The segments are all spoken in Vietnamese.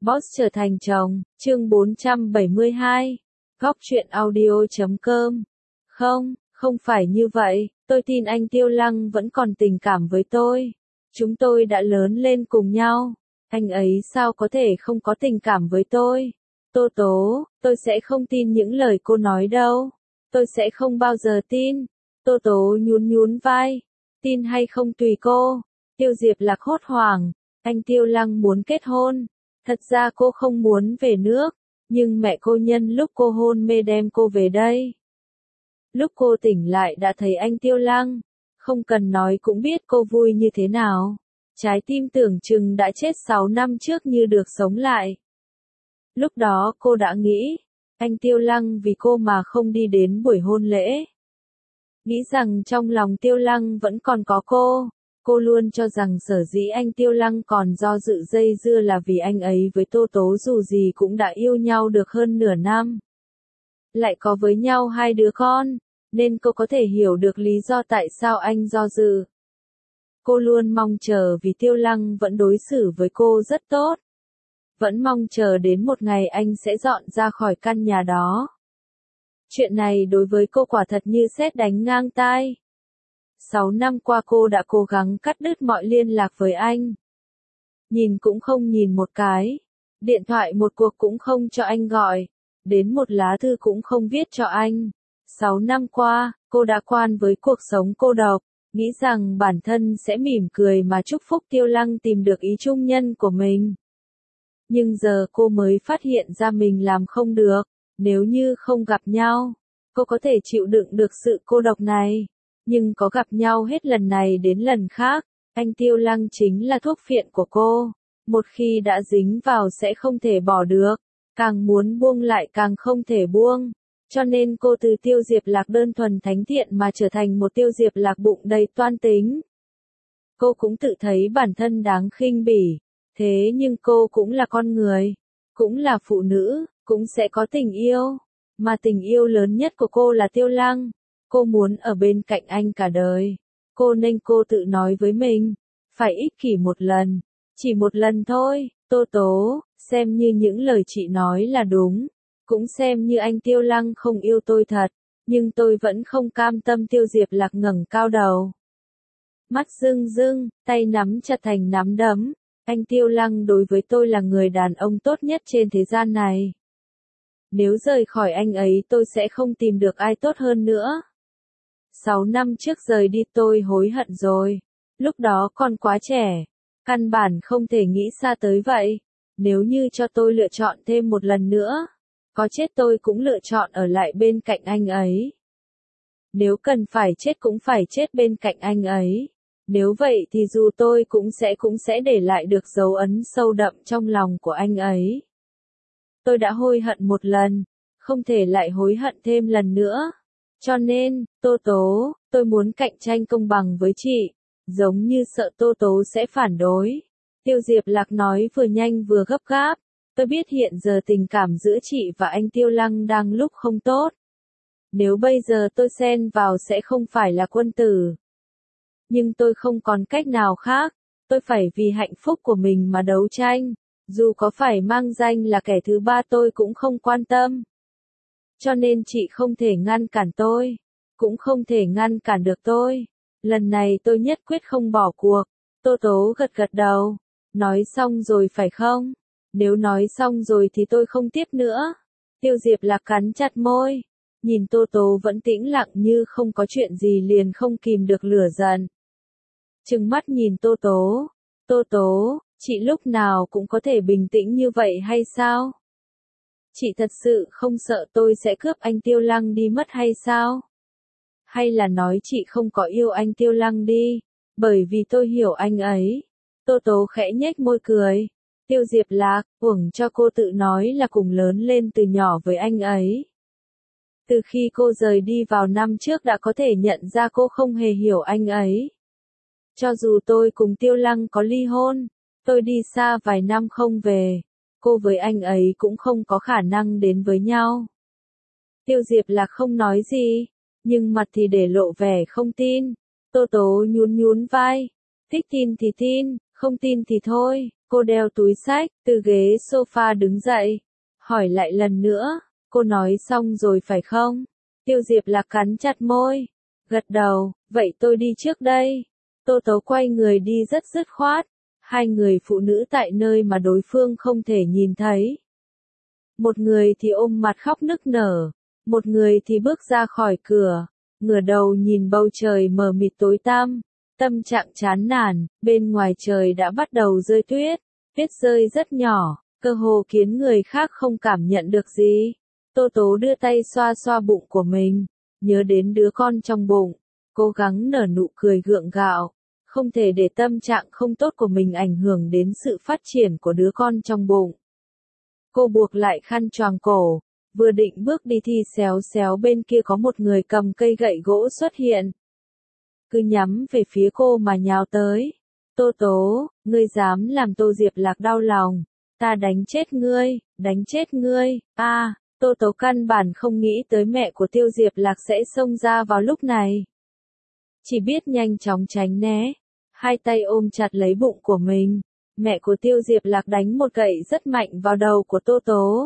Boss trở thành chồng, chương 472. Góc truyện audio.com. Không phải như vậy, tôi tin anh Tiêu Lăng vẫn còn tình cảm với tôi. Chúng tôi đã lớn lên cùng nhau, anh ấy sao có thể không có tình cảm với tôi? Tô Tố, tôi sẽ không tin những lời cô nói đâu. Tôi sẽ không bao giờ tin. Tô Tố nhún vai. Tin hay không tùy cô. Tiêu Diệp Lạc hốt hoảng. Anh Tiêu Lăng muốn kết hôn. Thật ra cô không muốn về nước, nhưng mẹ cô nhân lúc cô hôn mê đem cô về đây. Lúc cô tỉnh lại đã thấy anh Tiêu Lăng, không cần nói cũng biết cô vui như thế nào. Trái tim tưởng chừng đã chết 6 năm trước như được sống lại. Lúc đó cô đã nghĩ, anh Tiêu Lăng vì cô mà không đi đến buổi hôn lễ. Nghĩ rằng trong lòng Tiêu Lăng vẫn còn có cô. Cô luôn cho rằng sở dĩ anh Tiêu Lăng còn do dự dây dưa là vì anh ấy với Tô Tố dù gì cũng đã yêu nhau được hơn nửa năm. Lại có với nhau 2 đứa con, nên cô có thể hiểu được lý do tại sao anh do dự. Cô luôn mong chờ vì Tiêu Lăng vẫn đối xử với cô rất tốt. Vẫn mong chờ đến một ngày anh sẽ dọn ra khỏi căn nhà đó. Chuyện này đối với cô quả thật như sét đánh ngang tai. 6 năm qua cô đã cố gắng cắt đứt mọi liên lạc với anh. Nhìn cũng không nhìn một cái. Điện thoại một cuộc cũng không cho anh gọi. Đến một lá thư cũng không viết cho anh. 6 năm qua, cô đã quen với cuộc sống cô độc. Nghĩ rằng bản thân sẽ mỉm cười mà chúc phúc Tiêu Lăng tìm được ý chung nhân của mình. Nhưng giờ cô mới phát hiện ra mình làm không được. Nếu như không gặp nhau, cô có thể chịu đựng được sự cô độc này. Nhưng có gặp nhau hết lần này đến lần khác, anh Tiêu Lăng chính là thuốc phiện của cô. Một khi đã dính vào sẽ không thể bỏ được, càng muốn buông lại càng không thể buông. Cho nên cô từ Tiêu Diệp Lạc đơn thuần thánh thiện mà trở thành một Tiêu Diệp Lạc bụng đầy toan tính. Cô cũng tự thấy bản thân đáng khinh bỉ, thế nhưng cô cũng là con người, cũng là phụ nữ, cũng sẽ có tình yêu. Mà tình yêu lớn nhất của cô là Tiêu Lăng. Cô muốn ở bên cạnh anh cả đời. Nên cô tự nói với mình, phải ích kỷ một lần, chỉ một lần thôi. Tô Tố, xem như những lời chị nói là đúng, cũng xem như anh Tiêu Lăng không yêu tôi thật, nhưng tôi vẫn không cam tâm. Tiêu Diệp Lạc ngẩng cao đầu. Mắt rưng rưng, tay nắm chặt thành nắm đấm. Anh Tiêu Lăng đối với tôi là người đàn ông tốt nhất trên thế gian này. Nếu rời khỏi anh ấy tôi sẽ không tìm được ai tốt hơn nữa. 6 năm trước rời đi tôi hối hận rồi. Lúc đó còn quá trẻ. Căn bản không thể nghĩ xa tới vậy. Nếu như cho tôi lựa chọn thêm một lần nữa, có chết tôi cũng lựa chọn ở lại bên cạnh anh ấy. Nếu cần phải chết cũng phải chết bên cạnh anh ấy. Nếu vậy thì dù tôi cũng sẽ để lại được dấu ấn sâu đậm trong lòng của anh ấy. Tôi đã hối hận một lần, không thể lại hối hận thêm lần nữa. Cho nên, Tô Tố, tôi muốn cạnh tranh công bằng với chị, giống như sợ Tô Tố sẽ phản đối. Tiêu Diệp Lạc nói vừa nhanh vừa gấp gáp. Tôi biết hiện giờ tình cảm giữa chị và anh Tiêu Lăng đang lúc không tốt. Nếu bây giờ tôi xen vào sẽ không phải là quân tử. Nhưng tôi không còn cách nào khác. Tôi phải vì hạnh phúc của mình mà đấu tranh. Dù có phải mang danh là kẻ thứ ba tôi cũng không quan tâm. Cho nên chị không thể ngăn cản tôi, cũng không thể ngăn cản được tôi. Lần này tôi nhất quyết không bỏ cuộc. Tô Tố gật đầu. Nói xong rồi phải không? Nếu nói xong rồi thì tôi không tiếp nữa. Tiêu Diệp Lạc cắn chặt môi. Nhìn Tô Tố vẫn tĩnh lặng như không có chuyện gì liền không kìm được lửa giận. Trừng mắt nhìn Tô Tố. Tô Tố, chị lúc nào cũng có thể bình tĩnh như vậy hay sao? Chị thật sự không sợ tôi sẽ cướp anh Tiêu Lăng đi mất hay sao? Hay là nói chị không có yêu anh Tiêu Lăng đi, bởi vì tôi hiểu anh ấy. Tô Tố khẽ nhếch môi cười. Tiêu Diệp Lạc, uổng cho cô tự nói là cùng lớn lên từ nhỏ với anh ấy. Từ khi cô rời đi vào năm trước đã có thể nhận ra cô không hề hiểu anh ấy. Cho dù tôi cùng Tiêu Lăng có ly hôn, tôi đi xa vài năm không về, cô với anh ấy cũng không có khả năng đến với nhau. Tiêu Diệp Lạc không nói gì, nhưng mặt thì để lộ vẻ không tin. Tô Tố nhún vai. Thích tin thì tin, Không tin thì thôi, cô đeo túi xách, từ ghế sofa đứng dậy. Hỏi lại lần nữa, cô nói xong rồi phải không? Tiêu Diệp Lạc cắn chặt môi. Gật đầu, vậy tôi đi trước đây. Tô Tố quay người đi rất dứt khoát. Hai người phụ nữ tại nơi mà đối phương không thể nhìn thấy. Một người thì ôm mặt khóc nức nở. Một người thì bước ra khỏi cửa. Ngửa đầu nhìn bầu trời mờ mịt tối tăm. Tâm trạng chán nản, bên ngoài trời đã bắt đầu rơi tuyết. Tuyết rơi rất nhỏ, cơ hồ khiến người khác không cảm nhận được gì. Tô Tố đưa tay xoa xoa bụng của mình, nhớ đến đứa con trong bụng, cố gắng nở nụ cười gượng gạo, không thể để tâm trạng không tốt của mình ảnh hưởng đến sự phát triển của đứa con trong bụng. Cô buộc lại khăn choàng cổ, vừa định bước đi thì xéo xéo bên kia có một người cầm cây gậy gỗ xuất hiện. Cứ nhắm về phía cô mà nhào tới. Tô Tố, ngươi dám làm Tô Diệp Lạc đau lòng, ta đánh chết ngươi, đánh chết ngươi. Tô Tố căn bản không nghĩ tới mẹ của Tiêu Diệp Lạc sẽ xông ra vào lúc này. Chỉ biết nhanh chóng tránh né, hai tay ôm chặt lấy bụng của mình. Mẹ của Tiêu Diệp Lạc đánh một gậy rất mạnh vào đầu của Tô Tố.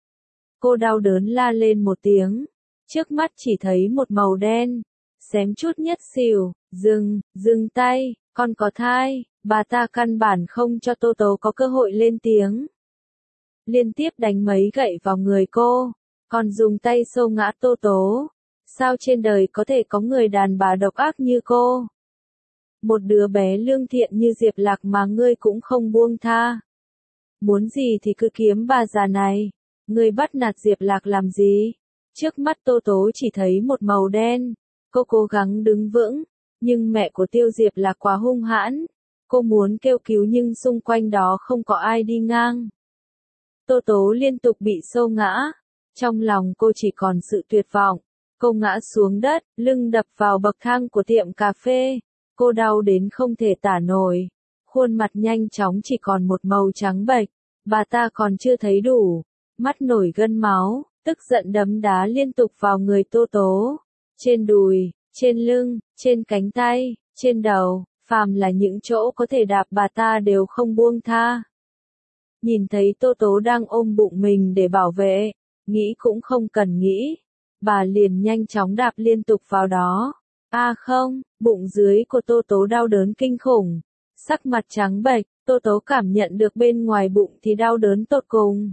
Cô đau đớn la lên một tiếng, trước mắt chỉ thấy một màu đen, xém chút nhất xỉu. Dừng tay, con có thai. Bà ta căn bản không cho Tô Tố có cơ hội lên tiếng. Liên tiếp đánh mấy gậy vào người cô, còn dùng tay xô ngã Tô Tố. Sao trên đời có thể có người đàn bà độc ác như cô? Một đứa bé lương thiện như Diệp Lạc mà ngươi cũng không buông tha. Muốn gì thì cứ kiếm bà già này. Ngươi bắt nạt Diệp Lạc làm gì? Trước mắt Tô Tố chỉ thấy một màu đen. Cô cố gắng đứng vững, nhưng mẹ của Tiêu Diệp Lạc quá hung hãn. Cô muốn kêu cứu nhưng xung quanh đó không có ai đi ngang. Tô Tố liên tục bị xô ngã. Trong lòng cô chỉ còn sự tuyệt vọng. Cô ngã xuống đất, lưng đập vào bậc thang của tiệm cà phê. Cô đau đến không thể tả nổi. Khuôn mặt nhanh chóng chỉ còn một màu trắng bệch. Bà ta còn chưa thấy đủ. Mắt nổi gân máu, tức giận đấm đá liên tục vào người Tô Tố. Trên đùi, trên lưng, trên cánh tay, trên đầu, phàm là những chỗ có thể đạp bà ta đều không buông tha. Nhìn thấy Tô Tố đang ôm bụng mình để bảo vệ, nghĩ cũng không cần nghĩ. Bà liền nhanh chóng đạp liên tục vào đó. Không, bụng dưới của Tô Tố đau đớn kinh khủng. Sắc mặt trắng bệch, Tô Tố cảm nhận được bên ngoài bụng thì đau đớn tột cùng.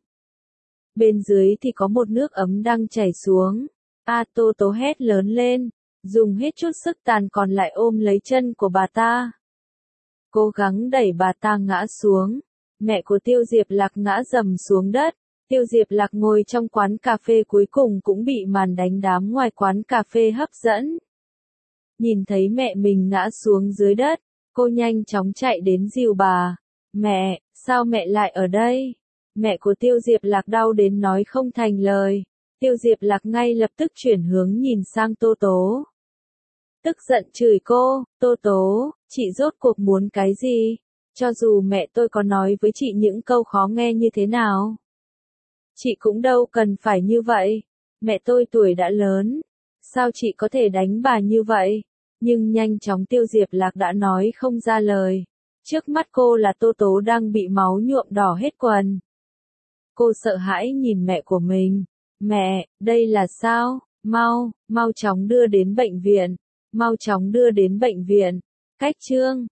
Bên dưới thì có một nước ấm đang chảy xuống. Tô Tố hét lớn lên, dùng hết chút sức tàn còn lại ôm lấy chân của bà ta. Cố gắng đẩy bà ta ngã xuống. Mẹ của Tiêu Diệp Lạc ngã rầm xuống đất. Tiêu Diệp Lạc ngồi trong quán cà phê cuối cùng cũng bị màn đánh đám ngoài quán cà phê hấp dẫn. Nhìn thấy mẹ mình ngã xuống dưới đất, cô nhanh chóng chạy đến dìu bà. Mẹ, sao mẹ lại ở đây? Mẹ của Tiêu Diệp Lạc đau đến nói không thành lời. Tiêu Diệp Lạc ngay lập tức chuyển hướng nhìn sang Tô Tố. Tức giận chửi cô, Tô Tố, chị rốt cuộc muốn cái gì? Cho dù mẹ tôi có nói với chị những câu khó nghe như thế nào, chị cũng đâu cần phải như vậy. Mẹ tôi tuổi đã lớn, sao chị có thể đánh bà như vậy? Nhưng nhanh chóng Tiêu Diệp Lạc đã nói không ra lời. Trước mắt cô là Tô Tố đang bị máu nhuộm đỏ hết quần. Cô sợ hãi nhìn mẹ của mình. Mẹ, đây là sao? Mau chóng đưa đến bệnh viện. Mau chóng đưa đến bệnh viện. Cách chương